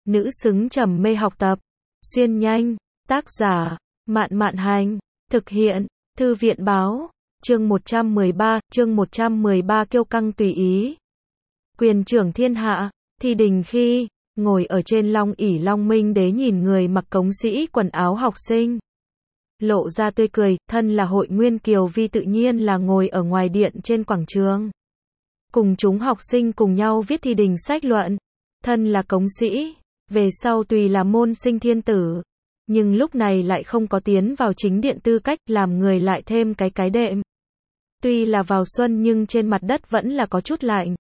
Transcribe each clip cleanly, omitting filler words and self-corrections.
nữ xứng trầm mê học tập. Xuyên nhanh, tác giả, Mạn Mạn Hành, thực hiện, Thư viện Báo, chương 113 kiêu căng tùy ý. Quyền trưởng thiên hạ, Thi Đình khi, ngồi ở trên long ỷ Long Minh Đế nhìn người mặc cống sĩ quần áo học sinh. Lộ ra tươi cười, thân là hội nguyên Kiều Vi tự nhiên là ngồi ở ngoài điện trên quảng trường. Cùng chúng học sinh cùng nhau viết thi đình sách luận. Thân là cống sĩ, về sau tùy là môn sinh thiên tử. Nhưng lúc này lại không có tiến vào chính điện tư cách, làm người lại thêm cái đệm. Tuy là vào xuân nhưng trên mặt đất vẫn là có chút lạnh.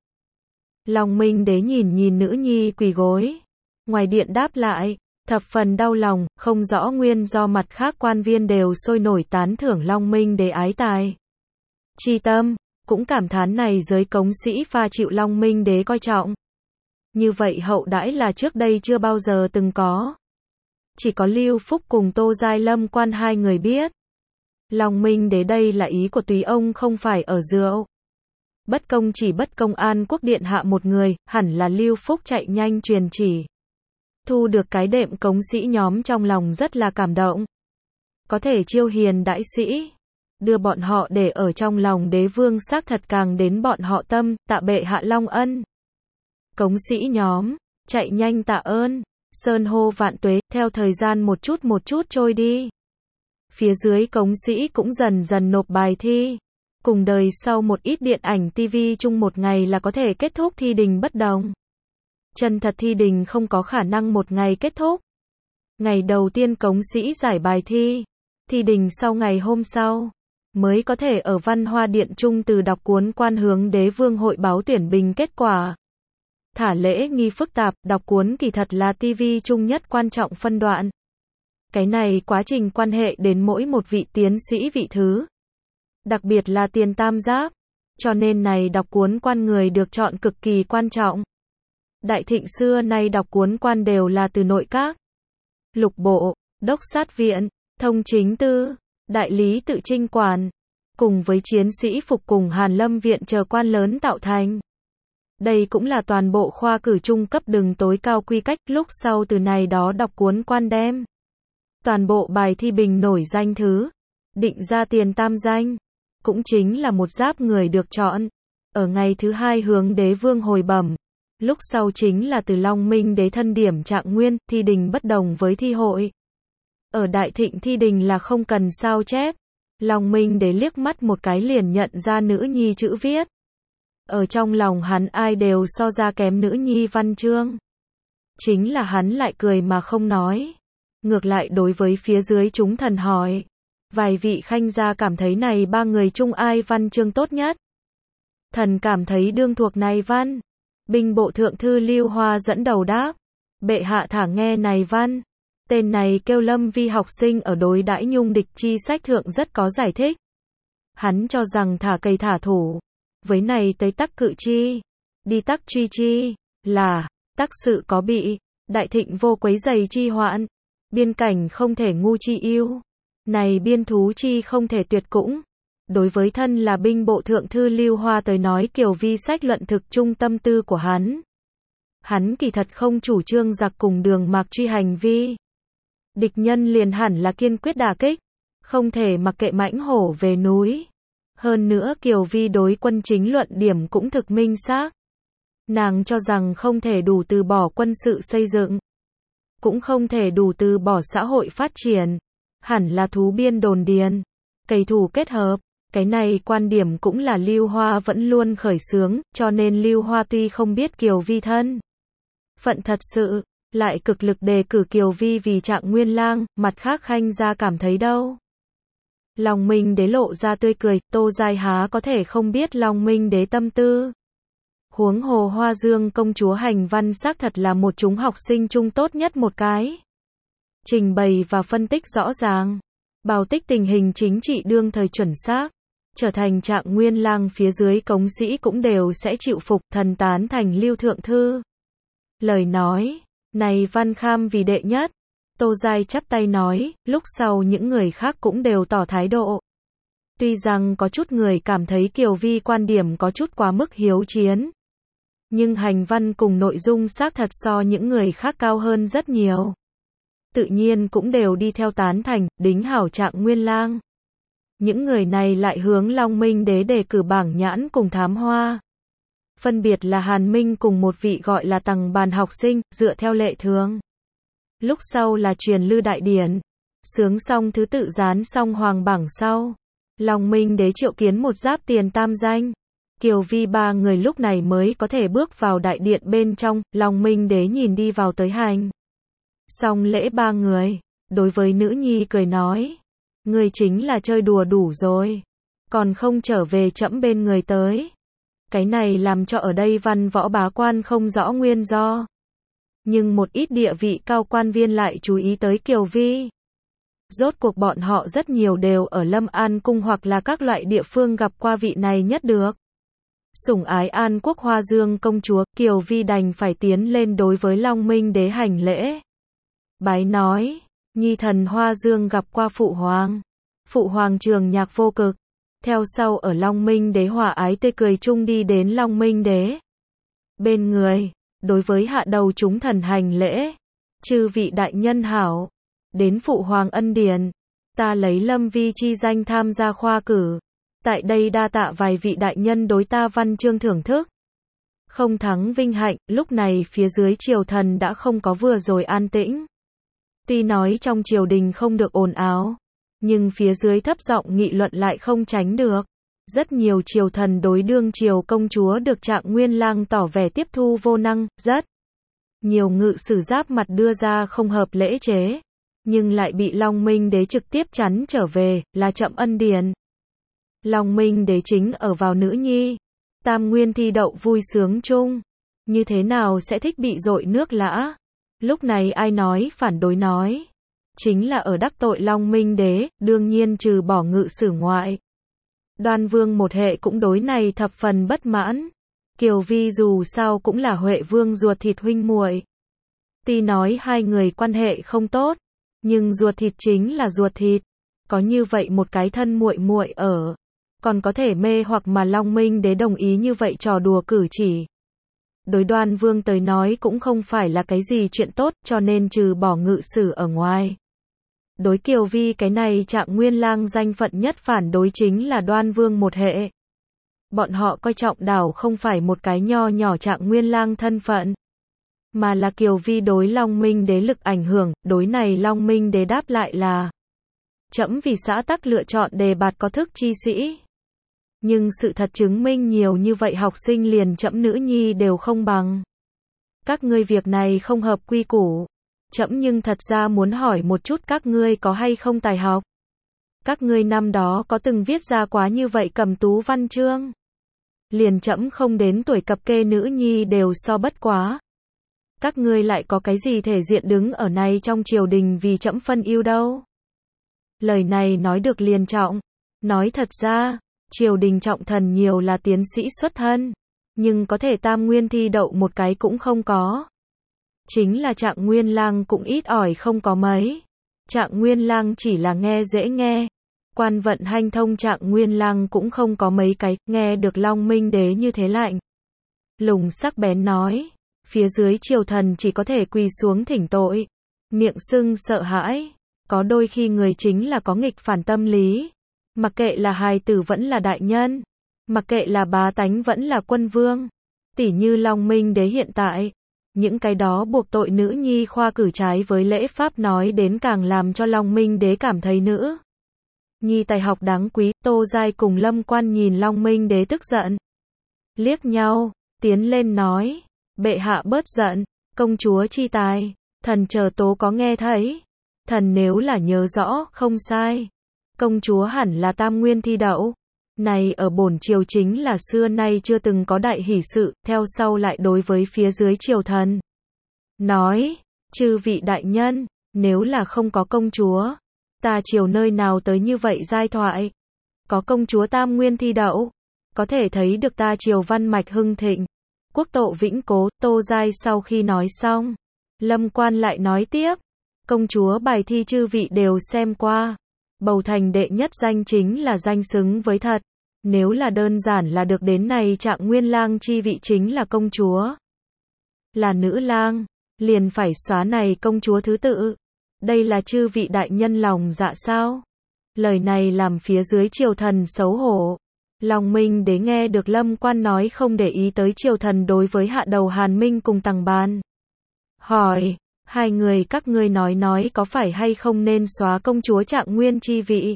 Long Minh Đế nhìn nữ nhi quỳ gối. Ngoài điện đáp lại, thập phần đau lòng, không rõ nguyên do mặt khác quan viên đều sôi nổi tán thưởng Long Minh Đế ái tài. Chi tâm, cũng cảm thán này giới cống sĩ pha chịu Long Minh Đế coi trọng. Như vậy hậu đãi là trước đây chưa bao giờ từng có. Chỉ có Lưu Phúc cùng Tô Giai Lâm quan hai người biết. Long Minh Đế đây là ý của tùy ông không phải ở rượu. Bất công chỉ bất công An Quốc điện hạ một người, hẳn là Lưu Phúc chạy nhanh truyền chỉ. Thu được cái đệm cống sĩ nhóm trong lòng rất là cảm động. Có thể chiêu hiền đại sĩ, đưa bọn họ để ở trong lòng đế vương xác thật càng đến bọn họ tâm, tạ bệ hạ long ân. Cống sĩ nhóm, chạy nhanh tạ ơn, sơn hô vạn tuế, theo thời gian một chút trôi đi. Phía dưới cống sĩ cũng dần dần nộp bài thi. Cùng đời sau một ít điện ảnh TV chung một ngày là có thể kết thúc thi đình bất đồng. Chân thật thi đình không có khả năng một ngày kết thúc. Ngày đầu tiên cống sĩ giải bài thi. Thi đình sau ngày hôm sau. Mới có thể ở văn hoa điện trung từ đọc cuốn quan hướng đế vương hội báo tuyển bình kết quả. Thả lễ nghi phức tạp, đọc cuốn kỳ thật là TV chung nhất quan trọng phân đoạn. Cái này quá trình quan hệ đến mỗi một vị tiến sĩ vị thứ. Đặc biệt là tiền tam giáp. Cho nên này đọc cuốn quan người được chọn cực kỳ quan trọng. Đại thịnh xưa nay đọc cuốn quan đều là từ nội các, lục bộ, đốc sát viện, thông chính tư, đại lý tự trinh quản, cùng với chiến sĩ phục cùng Hàn Lâm viện chờ quan lớn tạo thành. Đây cũng là toàn bộ khoa cử trung cấp đường tối cao quy cách, lúc sau từ này đó đọc cuốn quan đem. Toàn bộ bài thi bình nổi danh thứ, định ra tiền tam danh, cũng chính là một giáp người được chọn. Ở ngày thứ hai hướng đế vương hồi bẩm. Lúc sau chính là từ Long Minh Đế thân điểm trạng nguyên, thi đình bất đồng với thi hội. Ở đại thịnh thi đình là không cần sao chép. Long Minh Đế liếc mắt một cái liền nhận ra nữ nhi chữ viết. Ở trong lòng hắn ai đều so ra kém nữ nhi văn chương. Chính là hắn lại cười mà không nói. Ngược lại đối với phía dưới chúng thần hỏi. Vài vị khanh gia cảm thấy này ba người chung ai văn chương tốt nhất? Thần cảm thấy đương thuộc này văn. Binh bộ thượng thư Lưu Hoa dẫn đầu đáp. Bệ hạ thả nghe này văn. Tên này kêu Lâm Vi học sinh ở đối đãi nhung địch chi sách thượng rất có giải thích. Hắn cho rằng thả cây thả thủ. Với này tới tắc cự chi. Đi tắc truy chi. Là, tắc sự có bị. Đại thịnh vô quấy giày chi hoạn. Biên cảnh không thể ngu chi yêu. Này biên thú chi không thể tuyệt cũng. Đối với thân là binh bộ thượng thư Lưu Hoa tới nói Kiều Vi sách luận thực trung tâm tư của hắn. Hắn kỳ thật không chủ trương giặc cùng đường mạc truy hành vi. Địch nhân liền hẳn là kiên quyết đả kích. Không thể mặc kệ mãnh hổ về núi. Hơn nữa Kiều Vi đối quân chính luận điểm cũng thực minh xác. Nàng cho rằng không thể đủ từ bỏ quân sự xây dựng. Cũng không thể đủ từ bỏ xã hội phát triển. Hẳn là thú biên đồn điền. Cày thủ kết hợp. Cái này quan điểm cũng là Lưu Hoa vẫn luôn khởi xướng, cho nên Lưu Hoa tuy không biết Kiều Vi thân phận thật sự, lại cực lực đề cử Kiều Vi vì trạng nguyên lang, mặt khác khanh gia cảm thấy đâu. Long Minh Đế lộ ra tươi cười, Tô Giai há có thể không biết Long Minh Đế tâm tư. Huống hồ Hoa Dương công chúa hành văn xác thật là một chúng học sinh chung tốt nhất một cái. Trình bày và phân tích rõ ràng, bào tích tình hình chính trị đương thời chuẩn xác. Trở thành trạng nguyên lang phía dưới cống sĩ cũng đều sẽ chịu phục, thần tán thành Lưu Thượng Thư. Lời nói, này văn kham vì đệ nhất. Tô Giai chắp tay nói, lúc sau những người khác cũng đều tỏ thái độ. Tuy rằng có chút người cảm thấy Kiều Vi quan điểm có chút quá mức hiếu chiến. Nhưng hành văn cùng nội dung xác thật so những người khác cao hơn rất nhiều. Tự nhiên cũng đều đi theo tán thành, đính hảo Trạng Nguyên Lang. Những người này lại hướng Long Minh Đế đề cử Bảng Nhãn cùng Thám Hoa. Phân biệt là Hàn Minh cùng một vị gọi là Tằng Bàn học sinh, dựa theo lệ thường. Lúc sau là truyền lư đại điển. Sướng xong thứ tự dán xong hoàng bảng sau. Long Minh Đế triệu kiến một giáp tiền tam danh. Kiều Vi ba người lúc này mới có thể bước vào đại điện bên trong. Long Minh Đế nhìn đi vào tới hành. Xong lễ ba người. Đối với nữ nhi cười nói. Người chính là chơi đùa đủ rồi. Còn không trở về trẫm bên người tới. Cái này làm cho ở đây văn võ bá quan không rõ nguyên do. Nhưng một ít địa vị cao quan viên lại chú ý tới Kiều Vi. Rốt cuộc bọn họ rất nhiều đều ở Lâm An Cung hoặc là các loại địa phương gặp qua vị này nhất được. Sủng ái An Quốc Hoa Dương công chúa, Kiều Vi đành phải tiến lên đối với Long Minh Đế hành lễ. Bái nói, nhi thần Hoa Dương gặp qua Phụ Hoàng. Phụ Hoàng trường nhạc vô cực. Theo sau ở Long Minh Đế hòa ái tươi cười chung đi đến Long Minh Đế. Bên người, đối với hạ đầu chúng thần hành lễ. Chư vị đại nhân hảo. Đến Phụ Hoàng ân điển. Ta lấy Lâm Vi chi danh tham gia khoa cử. Tại đây đa tạ vài vị đại nhân đối ta văn chương thưởng thức. Không thắng vinh hạnh, lúc này phía dưới triều thần đã không có vừa rồi an tĩnh. Tuy nói trong triều đình không được ồn ào. Nhưng phía dưới thấp giọng nghị luận lại không tránh được. Rất nhiều triều thần đối đương triều công chúa được Trạng Nguyên Lang tỏ vẻ tiếp thu vô năng, rất nhiều ngự sử giáp mặt đưa ra không hợp lễ chế. Nhưng lại bị Long Minh Đế trực tiếp chắn trở về, là chậm ân điển. Long Minh Đế chính ở vào nữ nhi. Tam nguyên thi đậu vui sướng chung. Như thế nào sẽ thích bị dội nước lã. Lúc này ai nói phản đối nói. Chính là ở đắc tội Long Minh Đế, đương nhiên trừ bỏ ngự sử ngoại. Đoan Vương một hệ cũng đối này thập phần bất mãn. Kiều Vi dù sao cũng là Huệ Vương ruột thịt huynh muội. Tuy nói hai người quan hệ không tốt, nhưng ruột thịt chính là ruột thịt. Có như vậy một cái thân muội muội ở, còn có thể mê hoặc mà Long Minh Đế đồng ý như vậy trò đùa cử chỉ. Đối Đoan Vương tới nói cũng không phải là cái gì chuyện tốt, cho nên trừ bỏ ngự sử ở ngoài. Đối Kiều Vi cái này Trạng Nguyên Lang danh phận nhất phản đối chính là Đoan Vương một hệ. Bọn họ coi trọng đảo không phải một cái nho nhỏ Trạng Nguyên Lang thân phận, mà là Kiều Vi đối Long Minh Đế lực ảnh hưởng. Đối này Long Minh Đế đáp lại là trẫm vì xã tắc lựa chọn đề bạt có thức chi sĩ. Nhưng sự thật chứng minh nhiều như vậy học sinh liền trẫm nữ nhi đều không bằng. Các ngươi việc này không hợp quy củ. Trẫm nhưng thật ra muốn hỏi một chút các ngươi có hay không tài học. Các ngươi năm đó có từng viết ra quá như vậy cầm tú văn chương. Liền trẫm không đến tuổi cập kê nữ nhi đều so bất quá. Các ngươi lại có cái gì thể diện đứng ở này trong triều đình vì trẫm phân ưu đâu. Lời này nói được liền trọng. Nói thật ra, triều đình trọng thần nhiều là tiến sĩ xuất thân. Nhưng có thể tam nguyên thi đậu một cái cũng không có. Chính là Trạng Nguyên Lang cũng ít ỏi không có mấy. Trạng Nguyên Lang chỉ là nghe dễ nghe. Quan vận hanh thông Trạng Nguyên Lang cũng không có mấy cái, nghe được Long Minh Đế như thế lạnh. Lùng sắc bén nói, phía dưới triều thần chỉ có thể quỳ xuống thỉnh tội. Miệng sưng sợ hãi, có đôi khi người chính là có nghịch phản tâm lý. Mặc kệ là hài tử vẫn là đại nhân, mặc kệ là bá tánh vẫn là quân vương. Tỉ như Long Minh Đế hiện tại. Những cái đó buộc tội nữ nhi khoa cử trái với lễ pháp nói đến càng làm cho Long Minh Đế cảm thấy nữ nhi tài học đáng quý. Tô Giai cùng Lâm Quan nhìn Long Minh Đế tức giận. Liếc nhau, tiến lên nói, bệ hạ bớt giận, công chúa chi tài, thần chờ tố có nghe thấy. Thần nếu là nhớ rõ, không sai. Công chúa hẳn là tam nguyên thi đậu. Này ở bổn triều chính là xưa nay chưa từng có đại hỷ sự. Theo sau lại đối với phía dưới triều thần nói, chư vị đại nhân, nếu là không có công chúa, ta triều nơi nào tới như vậy giai thoại. Có công chúa tam nguyên thi đậu, có thể thấy được ta triều văn mạch hưng thịnh, quốc tộ vĩnh cố. Tô Giai sau khi nói xong, Lâm Quan lại nói tiếp, công chúa bài thi chư vị đều xem qua. Bầu thành đệ nhất danh chính là danh xứng với thật. Nếu là đơn giản là được đến này Trạng Nguyên lang chi vị chính là công chúa. Là nữ lang, liền phải xóa này công chúa thứ tự. Đây là chư vị đại nhân lòng dạ sao? Lời này làm phía dưới triều thần xấu hổ. Long Minh Đế nghe được Lâm Quan nói không để ý tới triều thần đối với hạ đầu Hàn Minh cùng Tằng Ban. Hỏi, hai người các ngươi nói có phải hay không nên xóa công chúa Trạng Nguyên chi vị?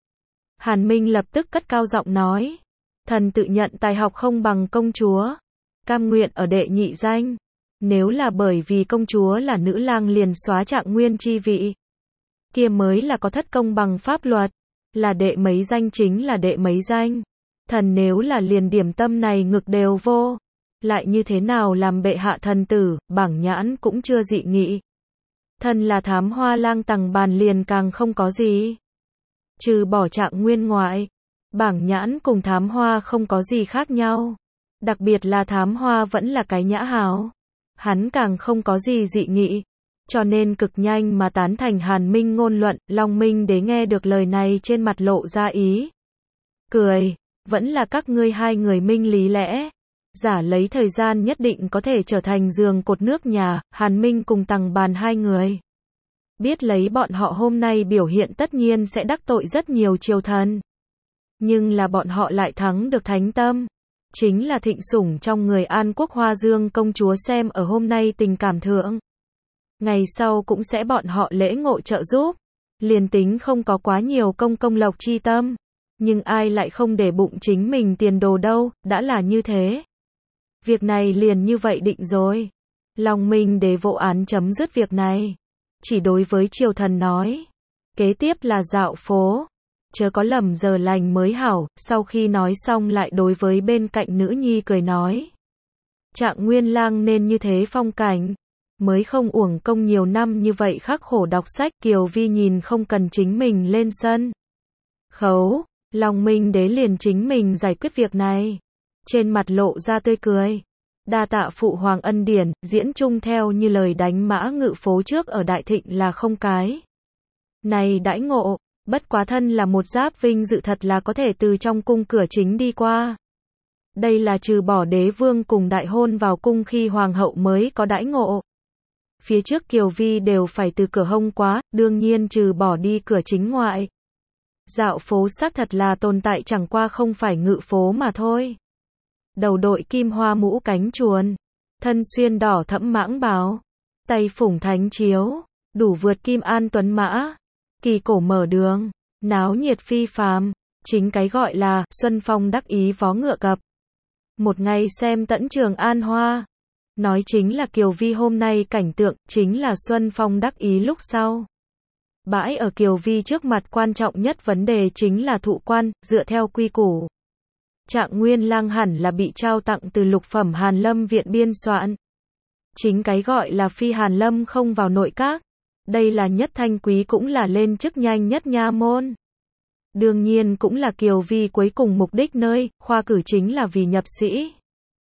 Hàn Minh lập tức cất cao giọng nói, thần tự nhận tài học không bằng công chúa, cam nguyện ở đệ nhị danh. Nếu là bởi vì công chúa là nữ lang liền xóa Trạng Nguyên chi vị, kia mới là có thất công bằng pháp luật, là đệ mấy danh chính là đệ mấy danh. Thần nếu là liền điểm tâm này ngực đều vô, lại như thế nào làm bệ hạ thần tử, bảng nhãn cũng chưa dị nghị. Thần là Thám Hoa lang Tằng Bàn liền càng không có gì. Trừ bỏ Trạng Nguyên ngoại, bảng nhãn cùng Thám Hoa không có gì khác nhau. Đặc biệt là Thám Hoa vẫn là cái nhã hào. Hắn càng không có gì dị nghị. Cho nên cực nhanh mà tán thành Hàn Minh ngôn luận. Long Minh Đế nghe được lời này trên mặt lộ ra ý cười, vẫn là các ngươi hai người minh lý lẽ. Giả lấy thời gian nhất định có thể trở thành giường cột nước nhà. Hàn Minh cùng Tằng Bàn hai người biết lấy bọn họ hôm nay biểu hiện tất nhiên sẽ đắc tội rất nhiều triều thần. Nhưng là bọn họ lại thắng được thánh tâm. Chính là thịnh sủng trong người An Quốc Hoa Dương công chúa xem ở hôm nay tình cảm thượng. Ngày sau cũng sẽ bọn họ lễ ngộ trợ giúp. Liền tính không có quá nhiều công lộc chi tâm. Nhưng ai lại không để bụng chính mình tiền đồ đâu, đã là như thế. Việc này liền như vậy định rồi. Long Minh Đế vô án chấm dứt việc này. Chỉ đối với triều thần nói. Kế tiếp là dạo phố. Chớ có lầm giờ lành mới hảo. Sau khi nói xong lại đối với bên cạnh nữ nhi cười nói. Trạng Nguyên lang nên như thế phong cảnh. Mới không uổng công nhiều năm như vậy khắc khổ đọc sách. Kiều Vi nhìn không cần chính mình lên sân khấu. Long Minh Đế liền chính mình giải quyết việc này. Trên mặt lộ ra tươi cười. Đa tạ phụ hoàng ân điển, diễn chung theo như lời đánh mã ngự phố trước ở Đại Thịnh là không cái. Này đãi ngộ, bất quá thân là một giáp vinh dự thật là có thể từ trong cung cửa chính đi qua. Đây là trừ bỏ đế vương cùng đại hôn vào cung khi hoàng hậu mới có đãi ngộ. Phía trước Kiều Vi đều phải từ cửa hông quá, đương nhiên trừ bỏ đi cửa chính ngoại. Dạo phố xác thật là tồn tại chẳng qua không phải ngự phố mà thôi. Đầu đội kim hoa mũ cánh chuồn, thân xuyên đỏ thẫm mãng bào, tay phủng thánh chiếu, đủ vượt kim an tuấn mã, kỳ cổ mở đường, náo nhiệt phi phàm, chính cái gọi là xuân phong đắc ý vó ngựa cập. Một ngày xem tẫn Trường An hoa, nói chính là Kiều Vi hôm nay cảnh tượng, chính là xuân phong đắc ý lúc sau. Bãi ở Kiều Vi trước mặt quan trọng nhất vấn đề chính là thụ quan, dựa theo quy củ. Trạng Nguyên lang hẳn là bị trao tặng từ lục phẩm Hàn Lâm viện biên soạn. Chính cái gọi là phi Hàn Lâm không vào nội các. Đây là nhất thanh quý cũng là lên chức nhanh nhất nha môn. Đương nhiên cũng là Kiều Vi cuối cùng mục đích nơi, khoa cử chính là vì nhập sĩ.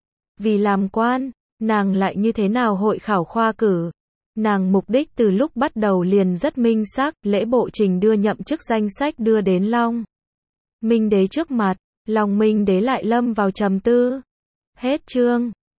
Vì làm quan, nàng lại như thế nào hội khảo khoa cử. Nàng mục đích từ lúc bắt đầu liền rất minh xác, lễ bộ trình đưa nhậm chức danh sách đưa đến Long Minh Đế trước mặt. Long Minh Đế lại lâm vào trầm tư. Hết chương.